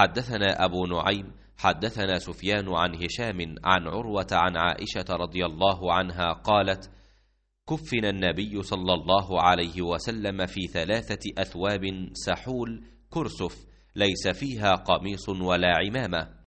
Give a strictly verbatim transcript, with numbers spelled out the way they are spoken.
حدثنا أبو نعيم حدثنا سفيان عن هشام عن عروة عن عائشة رضي الله عنها قالت: كفن النبي صلى الله عليه وسلم في ثلاثة أثواب سحول كرسف ليس فيها قميص ولا عمامة.